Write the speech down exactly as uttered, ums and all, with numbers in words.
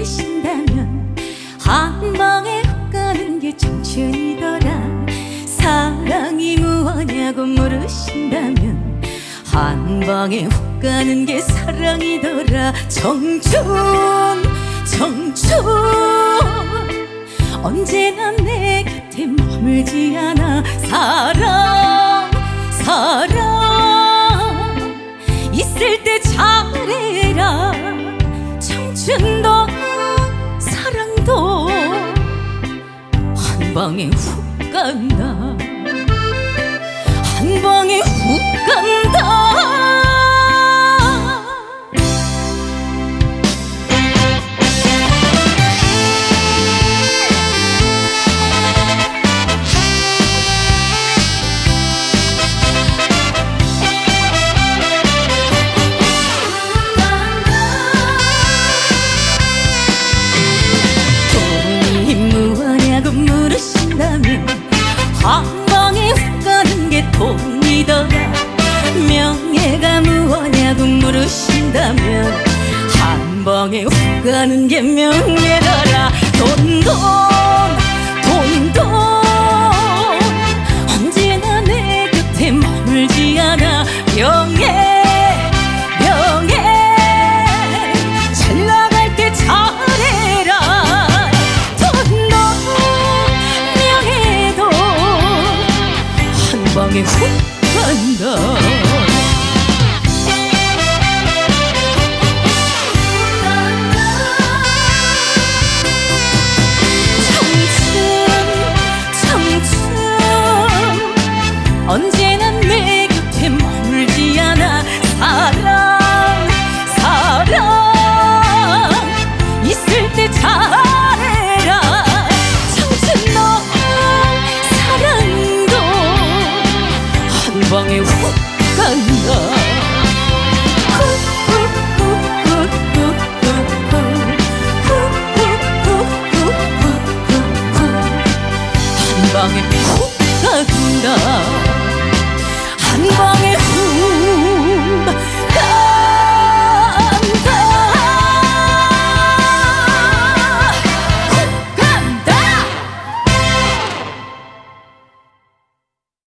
물으신다면 한 방에 훅 가는 게 청춘이더라. 사랑이 무엇냐고 물으신다면 한 방에 훅 가는 게 사랑이더라. 청춘 청춘 언제나 내 곁에 머물지 않아. 사랑 사랑 있을 때 잘해라. 청춘도 사랑도 한 방에 훅 간다. 한 방에 훅 간다. 돈이 무엇냐고 물으신다면 한 방에 훅 가는 게 돈이더라. 명예가 무엇냐고 물으신다면 한 방에 훅 가는 게 명예더라. 돈 돈